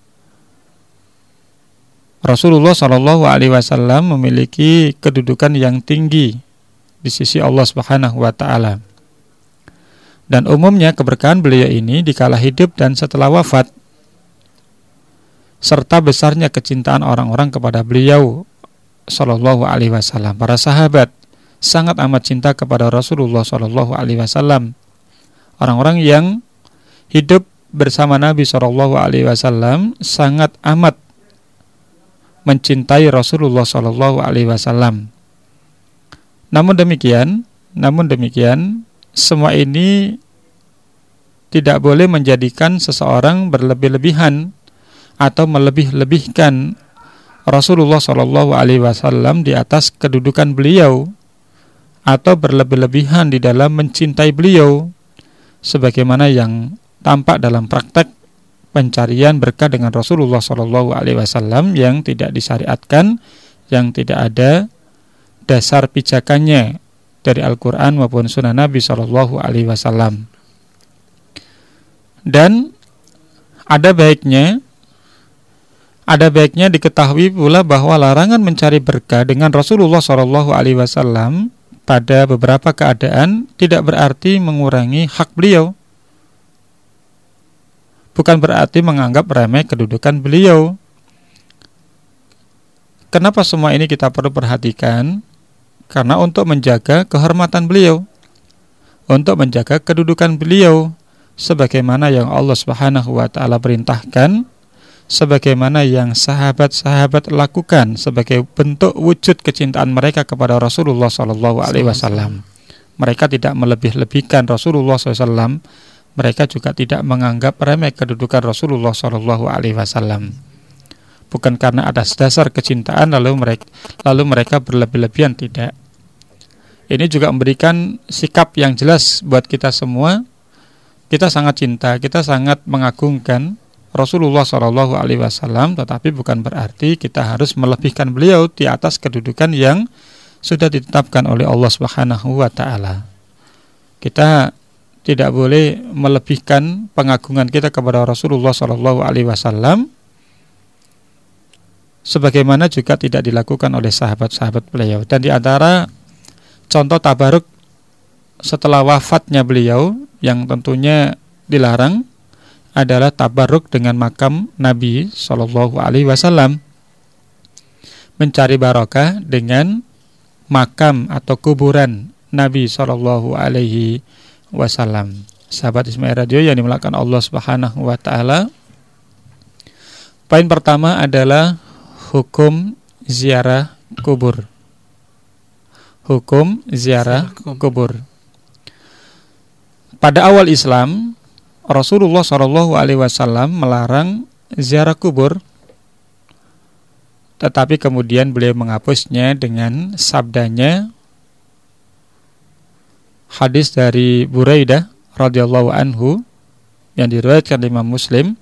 Rasulullah shallallahu alaihi wasallam memiliki kedudukan yang tinggi di sisi Allah Subhanahu wa taala. Dan umumnya keberkahan beliau ini dikala hidup dan setelah wafat, serta besarnya kecintaan orang-orang kepada beliau Shallallahu Alaihi Wasallam. Para sahabat sangat amat cinta kepada Rasulullah Shallallahu Alaihi Wasallam. Orang-orang yang hidup bersama Nabi Shallallahu Alaihi Wasallam sangat amat mencintai Rasulullah Shallallahu Alaihi Wasallam. Namun demikian, namun demikian, semua ini tidak boleh menjadikan seseorang berlebih-lebihan atau melebih-lebihkan Rasulullah Shallallahu Alaihi Wasallam di atas kedudukan beliau, atau berlebih-lebihan di dalam mencintai beliau, sebagaimana yang tampak dalam praktek pencarian berkah dengan Rasulullah Shallallahu Alaihi Wasallam yang tidak disyariatkan, yang tidak ada dasar pijakannya dari Al-Quran maupun Sunnah Nabi Shallallahu Alaihi Wasallam. Dan ada baiknya, ada baiknya diketahui pula bahwa larangan mencari berkah dengan Rasulullah Shallallahu Alaihi Wasallam pada beberapa keadaan tidak berarti mengurangi hak beliau. Bukan berarti menganggap remeh kedudukan beliau. Kenapa semua ini kita perlu perhatikan? Karena untuk menjaga kehormatan beliau, untuk menjaga kedudukan beliau, sebagaimana yang Allah Subhanahu wa Ta'ala perintahkan, sebagaimana yang sahabat-sahabat lakukan sebagai bentuk wujud kecintaan mereka kepada Rasulullah Shallallahu Alaihi Wasallam. Mereka tidak melebih-lebihkan Rasulullah shallallahu alaihi wasallam. Mereka juga tidak menganggap remeh kedudukan Rasulullah Shallallahu Alaihi Wasallam. Bukan karena atas dasar kecintaan lalu mereka lalu mereka berlebih-lebihan, tidak. Ini juga memberikan sikap yang jelas buat kita semua. Kita sangat cinta, kita sangat mengagungkan Rasulullah Shallallahu Alaihi Wasallam, tetapi bukan berarti kita harus melebihkan beliau di atas kedudukan yang sudah ditetapkan oleh Allah Subhanahu wa Ta'ala. Kita tidak boleh melebihkan pengagungan kita kepada Rasulullah Shallallahu Alaihi Wasallam, sebagaimana juga tidak dilakukan oleh sahabat-sahabat beliau. Dan di antara contoh tabaruk setelah wafatnya beliau yang tentunya dilarang adalah tabaruk dengan makam Nabi Shallallahu Alaihi Wasallam, mencari barokah dengan makam atau kuburan Nabi Shallallahu Alaihi Wasallam. Sahabat Ismail Radio yang dimuliakan Allah Subhanahu wa Ta'ala, poin pertama adalah hukum ziarah kubur. Hukum ziarah kubur. Pada awal Islam, Rasulullah Shallallahu Alaihi Wasallam melarang ziarah kubur, tetapi kemudian beliau menghapusnya dengan sabdanya, hadis dari Buraidah radhiyallahu anhu yang diriwayatkan Imam Muslim.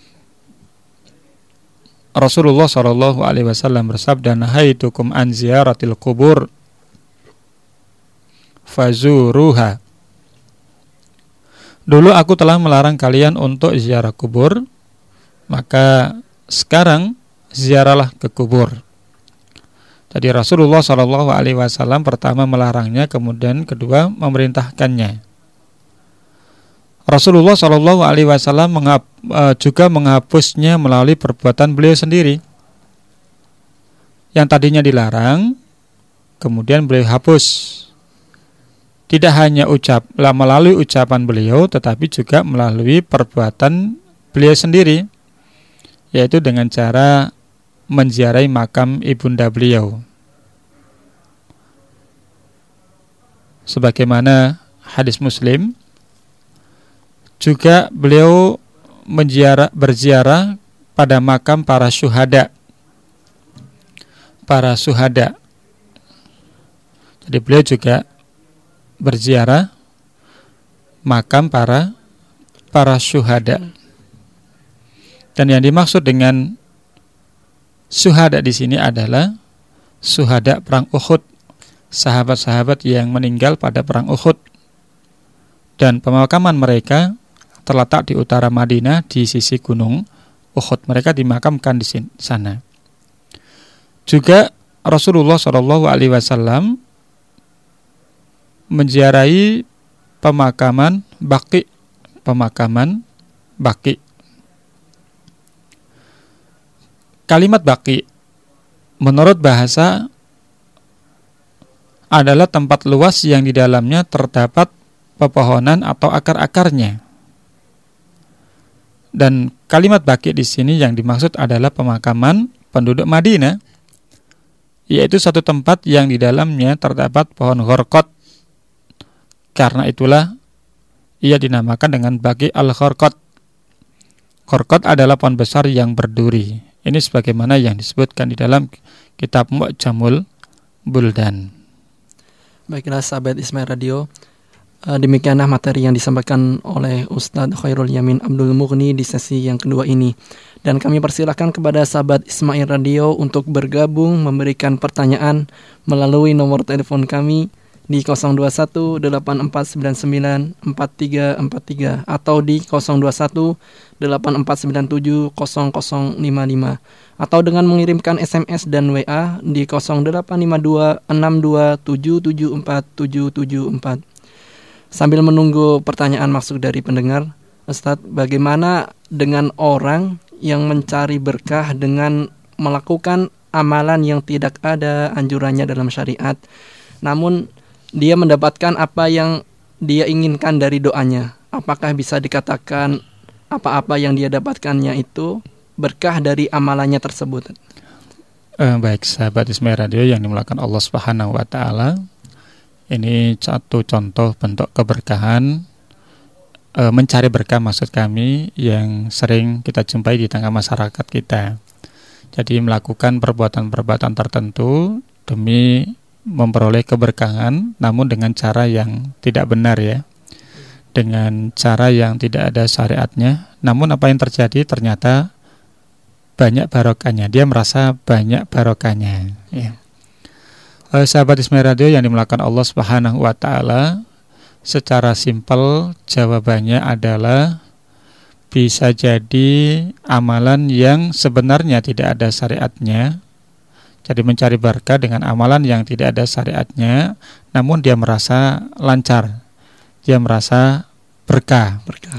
Rasulullah Shallallahu Alaihi Wasallam bersabda, "Nahaitukum an ziyaratil kubur, fazuruha." Dulu aku telah melarang kalian untuk ziarah kubur, maka sekarang ziarahlah ke kubur. Jadi Rasulullah Shallallahu Alaihi Wasallam pertama melarangnya, kemudian kedua memerintahkannya. Rasulullah Shallallahu Alaihi Wasallam menghap, uh, juga menghapusnya melalui perbuatan beliau sendiri. Yang tadinya dilarang, kemudian beliau hapus. Tidak hanya ucap melalui ucapan beliau, tetapi juga melalui perbuatan beliau sendiri, yaitu dengan cara menziarahi makam ibunda beliau. Sebagaimana hadis Muslim, juga beliau menziarah, berziarah pada makam para syuhada. Para syuhada. Jadi beliau juga berziarah makam para para syuhada. Dan yang dimaksud dengan syuhada di sini adalah syuhada perang Uhud, sahabat-sahabat yang meninggal pada perang Uhud. Dan pemakaman mereka terletak di utara Madinah di sisi gunung Uhud. Mereka dimakamkan di sana. Juga Rasulullah Shallallahu Alaihi Wasallam menziarahi pemakaman Baqi, pemakaman Baqi. Kalimat Baqi menurut bahasa adalah tempat luas yang di dalamnya terdapat pepohonan atau akar-akarnya. Dan kalimat baqi di sini yang dimaksud adalah pemakaman penduduk Madinah, yaitu satu tempat yang di dalamnya terdapat pohon gharqad. Karena itulah ia dinamakan dengan baqi al-gharqad. Gharqad adalah pohon besar yang berduri. Ini sebagaimana yang disebutkan di dalam kitab Mu'jamul Buldan. Baiklah sahabat Ismail Radio, demikianlah materi yang disampaikan oleh Ustadz Khairul Yamin Abdul Mughni di sesi yang kedua ini. Dan kami persilakan kepada sahabat Ismail Radio untuk bergabung memberikan pertanyaan melalui nomor telepon kami di nol dua satu delapan empat sembilan sembilan empat tiga empat tiga atau di nol dua satu delapan empat sembilan tujuh nol nol lima lima atau dengan mengirimkan S M S dan W A di nol delapan lima dua enam dua tujuh tujuh empat tujuh tujuh empat. Sambil menunggu pertanyaan masuk dari pendengar, Ustadz, bagaimana dengan orang yang mencari berkah dengan melakukan amalan yang tidak ada anjurannya dalam syariat, namun dia mendapatkan apa yang dia inginkan dari doanya? Apakah bisa dikatakan apa-apa yang dia dapatkannya itu berkah dari amalannya tersebut? Eh, baik sahabat Ismail Radio yang dimuliakan Allah Subhanahu wa taala. Ini satu contoh bentuk keberkahan, e, mencari berkah maksud kami yang sering kita jumpai di tengah masyarakat kita. Jadi melakukan perbuatan-perbuatan tertentu demi memperoleh keberkahan, namun dengan cara yang tidak benar ya, dengan cara yang tidak ada syariatnya. Namun apa yang terjadi ternyata banyak barokahnya, dia merasa banyak barokahnya ya. Eh, sahabat Ismail Radio yang dimuliakan Allah Subhanahu wa taala, secara simpel jawabannya adalah bisa jadi amalan yang sebenarnya tidak ada syariatnya. Jadi mencari berkah dengan amalan yang tidak ada syariatnya, namun dia merasa lancar, dia merasa berkah. Berkah.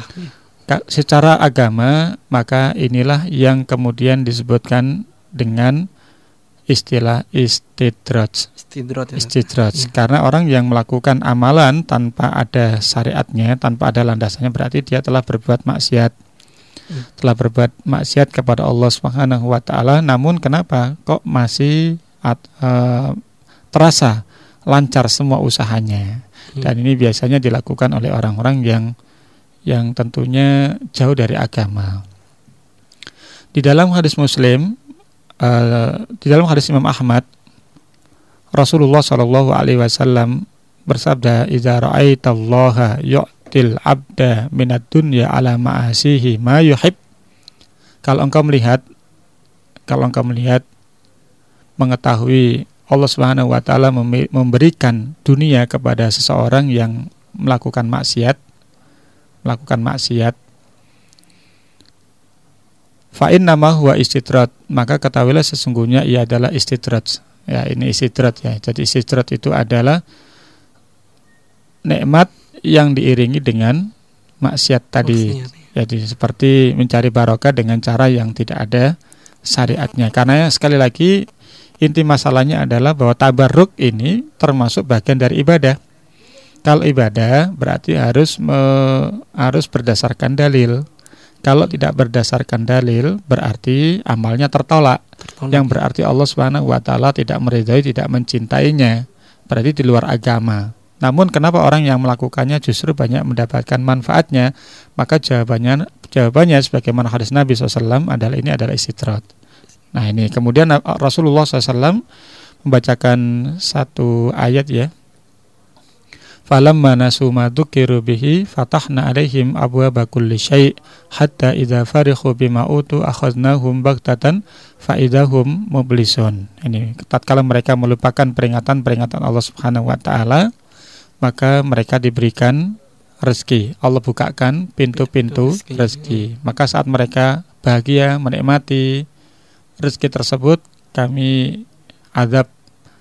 Secara agama, maka inilah yang kemudian disebutkan dengan istilah istidraj. Istidraj, ya. Istidraj. Ya. Karena orang yang melakukan amalan tanpa ada syariatnya, tanpa ada landasannya, berarti dia telah berbuat maksiat. Ya. Telah berbuat maksiat kepada Allah Subhanahu wa taala. Namun kenapa kok masih at, uh, terasa lancar semua usahanya? Ya. Dan ini biasanya dilakukan oleh orang-orang yang yang tentunya jauh dari agama. Di dalam hadis Muslim, Uh, di dalam hadis Imam Ahmad, Rasulullah Shallallahu Alaihi Wasallam bersabda, "Idza ra'aitallaha yu'til abda minad dunya ala ma'asihi ma yuhib." Kalau engkau melihat, kalau engkau melihat, mengetahui Allah Subhanahu Wa Taala memberikan dunia kepada seseorang yang melakukan maksiat, melakukan maksiat. Fa'in nama huwa istidraj, maka ketahuilah sesungguhnya ia adalah istidraj. Ya, ini istidraj ya. Jadi istidraj itu adalah nikmat yang diiringi dengan maksiat tadi. Maksiat. Jadi seperti mencari barokah dengan cara yang tidak ada syariatnya. Karena sekali lagi inti masalahnya adalah bahwa tabarruk ini termasuk bagian dari ibadah. Kalau ibadah berarti harus me, harus berdasarkan dalil. Kalau tidak berdasarkan dalil, berarti amalnya tertolak. tertolak. Yang berarti Allah Subhanahu wa taala tidak meridhai, tidak mencintainya. Berarti di luar agama. Namun kenapa orang yang melakukannya justru banyak mendapatkan manfaatnya? Maka jawabannya jawabannya sebagaimana hadis Nabi shallallahu alaihi wasallam adalah ini adalah istidraj. Nah ini kemudian Rasulullah shallallahu alaihi wasallam membacakan satu ayat ya. Falamma nasu ma dzukiru bihi fatahna alaihim abwaaba kulli syai' hatta idza farighu bima utu akhadnahum baghtatan fa idahum mublisun. Ini tatkala mereka melupakan peringatan-peringatan Allah Subhanahu wa taala, maka mereka diberikan rezeki. Allah bukakan pintu-pintu rezeki. rezeki. Maka saat mereka bahagia menikmati rezeki tersebut, kami azab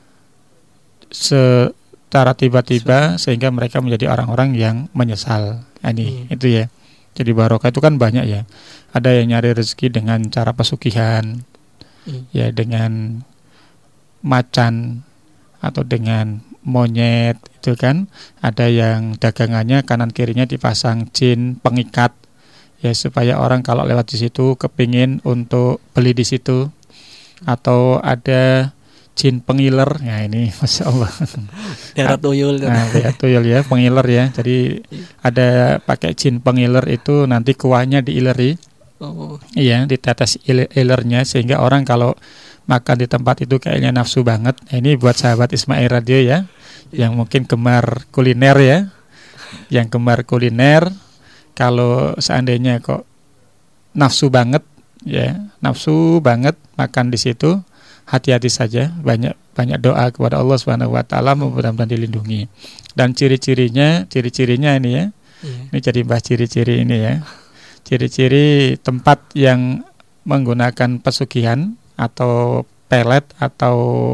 se secara tiba-tiba sehingga mereka menjadi orang-orang yang menyesal. Ini hmm. itu ya. Jadi barokah itu kan banyak ya. Ada yang nyari rezeki dengan cara pesugihan, hmm. ya dengan macan atau dengan monyet itu kan, ada yang dagangannya kanan kirinya dipasang jin pengikat ya, supaya orang kalau lewat di situ kepingin untuk beli di situ. Atau ada jin pengiler, ya ini masya Allah. Daerah tuyul. Nah, daerah tuyul ya, pengiler ya. Jadi ada pakai jin pengiler itu nanti kuahnya diileri. Oh. Iya, ditetes ilernya sehingga orang kalau makan di tempat itu kayaknya nafsu banget. Nah, ini buat sahabat Ismail Radio ya, yang mungkin gemar kuliner ya, yang gemar kuliner, kalau seandainya kok nafsu banget ya, nafsu banget makan di situ, hati-hati saja, banyak banyak doa kepada Allah Subhanahu wa taala, mudah-mudahan dilindungi. Dan ciri-cirinya, ciri-cirinya ini ya. Iya. Ini jadi bahas ciri-ciri ini ya. Ciri-ciri tempat yang menggunakan pesugihan atau pelet atau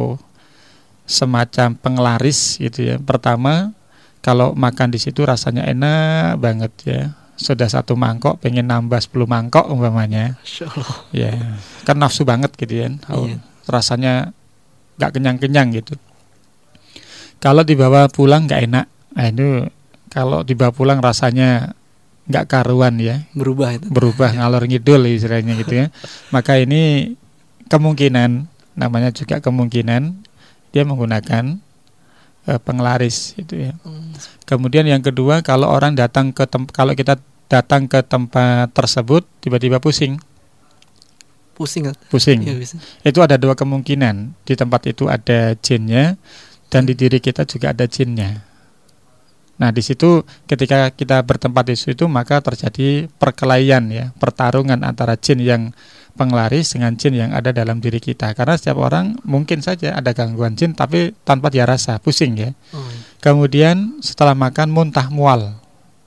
semacam penglaris gitu ya. Pertama, kalau makan di situ rasanya enak banget ya. Sudah satu mangkok pengen nambah sepuluh mangkok umpamanya. Ya, kan nafsu banget gitu ya. Oh, iya. Rasanya gak kenyang-kenyang gitu. Kalau dibawa pulang gak enak. Nah, itu kalau dibawa pulang rasanya gak karuan ya. Berubah itu. Berubah ngalor ngidul istilahnya gitu ya. Maka ini kemungkinan, namanya juga kemungkinan dia menggunakan uh, penglaris itu ya. Hmm. Kemudian yang kedua, kalau orang datang ke tem- kalau kita datang ke tempat tersebut tiba-tiba pusing. Pusing kan? Pusing. Ya, itu ada dua kemungkinan. Di tempat itu ada jinnya dan di diri kita juga ada jinnya. Nah, di situ ketika kita bertempat di situ maka terjadi perkelahian ya, pertarungan antara jin yang penglaris dengan jin yang ada dalam diri kita. Karena setiap orang mungkin saja ada gangguan jin tapi tanpa dia rasa, pusing ya. Oh. Kemudian setelah makan muntah mual.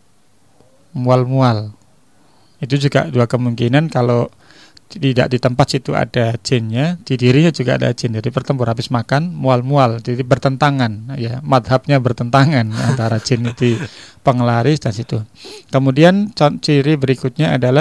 Mual-mual. Itu juga dua kemungkinan. Kalau tidak di tempat situ ada jinnya, di dirinya juga ada jin. Jadi pertempur habis makan mual-mual, jadi bertentangan ya, madhabnya bertentangan antara jin di penglaris dan situ. Kemudian ciri berikutnya adalah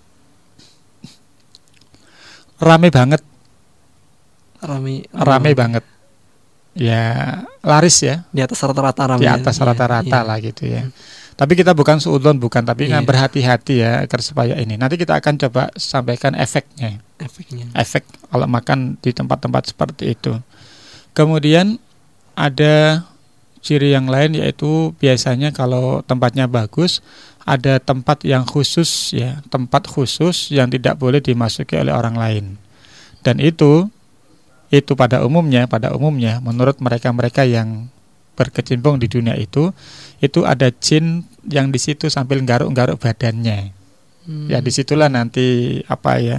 rame banget. Rame, rame, rame banget. Ya, laris ya. Di atas rata-rata rame. Di atas rata-rata iya, lah iya. gitu ya. Hmm. Tapi kita bukan suudzon, bukan, tapi iya. kan berhati-hati ya agar supaya ini. Nanti kita akan coba sampaikan efeknya. Efeknya. Efek kalau makan di tempat-tempat seperti itu. Kemudian ada ciri yang lain, yaitu biasanya kalau tempatnya bagus, ada tempat yang khusus ya, tempat khusus yang tidak boleh dimasuki oleh orang lain. Dan itu itu pada umumnya, pada umumnya menurut mereka-mereka yang berkecimpung di dunia itu, itu ada jin yang di situ sambil garuk-garuk badannya. Hmm. Ya disitulah nanti apa ya,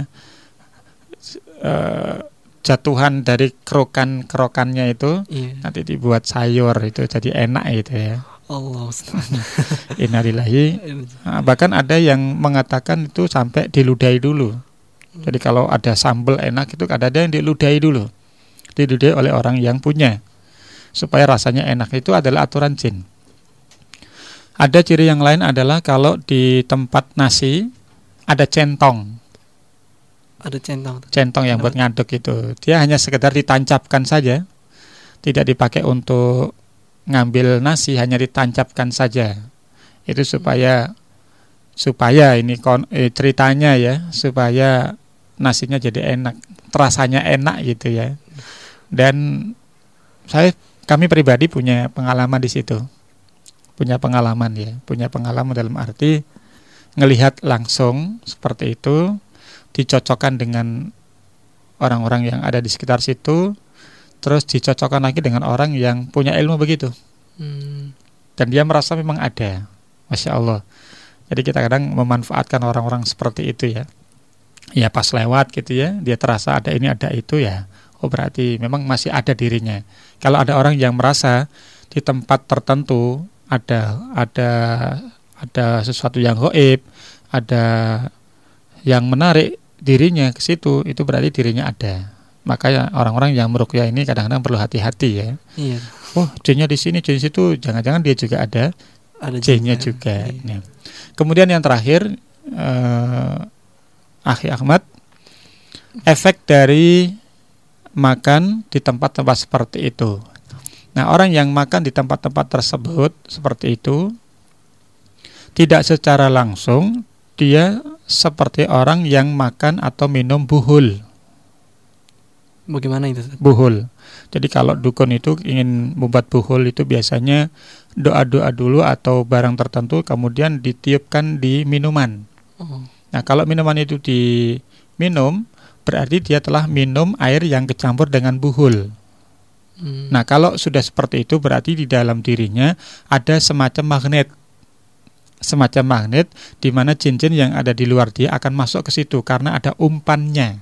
uh, jatuhan dari kerokan-kerokannya itu yeah. nanti dibuat sayur itu jadi enak gitu ya. Allah. Innalillahi. Nah, bahkan ada yang mengatakan itu sampai diludahi dulu. Hmm. Jadi kalau ada sambal enak itu ada yang diludahi dulu, diludahi oleh orang yang punya, supaya rasanya enak. Itu adalah aturan jin. Ada ciri yang lain adalah kalau di tempat nasi ada centong. Ada centong. Centong yang buat ngaduk itu. Dia hanya sekedar ditancapkan saja. Tidak dipakai untuk ngambil nasi, hanya ditancapkan saja. Itu supaya supaya ini kon, eh, ceritanya ya, supaya nasinya jadi enak, rasanya enak gitu ya. Dan saya kami pribadi punya pengalaman di situ. Punya pengalaman ya, punya pengalaman dalam arti ngelihat langsung seperti itu, dicocokkan dengan orang-orang yang ada di sekitar situ, terus dicocokkan lagi dengan orang yang punya ilmu begitu. Hmm. Dan dia merasa memang ada, Masya Allah. Jadi kita kadang memanfaatkan orang-orang seperti itu ya. Ya pas lewat gitu ya, dia terasa ada ini ada itu ya. Oh berarti memang masih ada dirinya. Kalau ada orang yang merasa di tempat tertentu ada ada ada sesuatu yang gaib, ada yang menarik dirinya ke situ, itu berarti dirinya ada. Makanya orang-orang yang meruqyah ini kadang-kadang perlu hati-hati ya. Iya. Oh, jinnya di sini, jin di situ, jangan-jangan dia juga ada, ada jinnya juga. Iya. Nah. Kemudian yang terakhir, eh, Akhi Ahmad, efek dari makan di tempat-tempat seperti itu. Nah, orang yang makan di tempat-tempat tersebut seperti itu, tidak secara langsung dia seperti orang yang makan atau minum buhul. Bagaimana itu? Buhul. Jadi kalau dukun itu ingin membuat buhul itu biasanya doa-doa dulu atau barang tertentu kemudian ditiupkan di minuman. Oh. Nah, kalau minuman itu diminum, berarti dia telah minum air yang kecampur dengan buhul. Hmm. Nah, kalau sudah seperti itu berarti di dalam dirinya ada semacam magnet. Semacam magnet di mana jin-jin yang ada di luar dia akan masuk ke situ karena ada umpannya.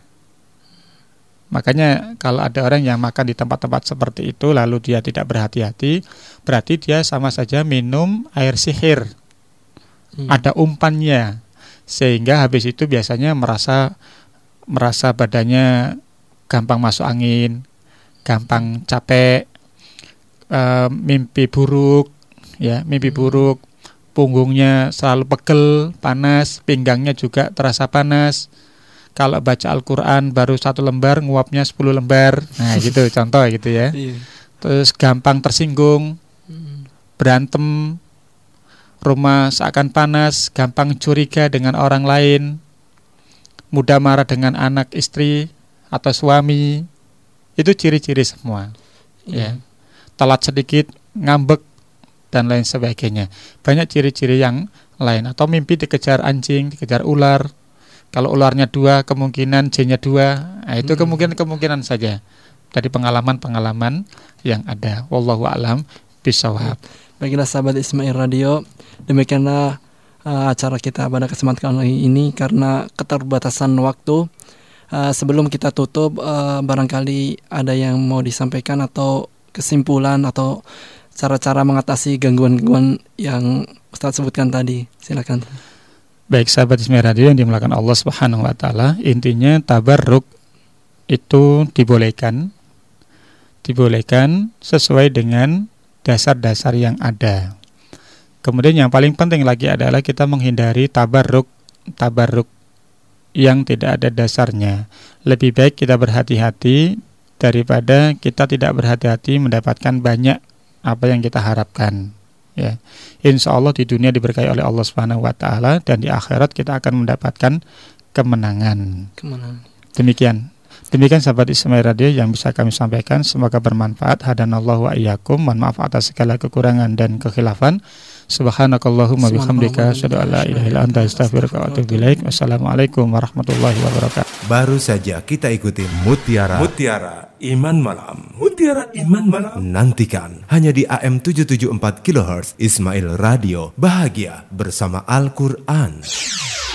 Makanya kalau ada orang yang makan di tempat-tempat seperti itu lalu dia tidak berhati-hati, berarti dia sama saja minum air sihir. Hmm. Ada umpannya. Sehingga habis itu biasanya merasa merasa badannya gampang masuk angin, gampang capek, e, mimpi buruk, ya mimpi hmm. buruk, punggungnya selalu pegel, panas, pinggangnya juga terasa panas. Kalau baca Al-Quran baru satu lembar, nguapnya sepuluh lembar, nah gitu contoh gitu ya. Terus gampang tersinggung, berantem, rumah seakan panas, gampang curiga dengan orang lain, mudah marah dengan anak istri atau suami. Itu ciri-ciri semua. Ya. Telat sedikit, ngambek dan lain sebagainya. Banyak ciri-ciri yang lain. Atau mimpi dikejar anjing, dikejar ular. Kalau ularnya dua, kemungkinan jinnya dua. Nah, itu kemungkinan-kemungkinan saja dari pengalaman-pengalaman yang ada. Wallahu a'lam bishawab. Baiklah sahabat Ismail Radio, demikianlah uh, acara kita pada kesempatan kali ini karena keterbatasan waktu. Uh, sebelum kita tutup, uh, barangkali ada yang mau disampaikan atau kesimpulan atau cara-cara mengatasi gangguan-gangguan yang Ustaz sebutkan tadi. Silakan. Baik sahabat Ismail Radio yang dimuliakan Allah Subhanahu wa taala, intinya tabarruk itu dibolehkan. Dibolehkan sesuai dengan dasar-dasar yang ada. Kemudian yang paling penting lagi adalah kita menghindari tabarruk tabarruk yang tidak ada dasarnya. Lebih baik kita berhati-hati daripada kita tidak berhati-hati mendapatkan banyak apa yang kita harapkan. Ya, insya Allah di dunia diberkahi oleh Allah Subhanahu Wa Taala dan di akhirat kita akan mendapatkan kemenangan. Kemenangan. Demikian, demikian sahabat Ismail Radio yang bisa kami sampaikan. Semoga bermanfaat. Hadanallahu wa iyyakum. Mohon maaf atas segala kekurangan dan kekhilafan. Subhanakallahumma bihamdika asyhadu an la ilaha illa anta astaghfiruka wa atubu ilaik. Wassalamualaikum warahmatullahi wabarakatuh. Baru saja kita ikuti Mutiara Mutiara Iman Malam. Mutiara Iman Malam. Nantikan hanya di A M tujuh tujuh empat kilohertz Ismail Radio. Bahagia bersama Al-Quran.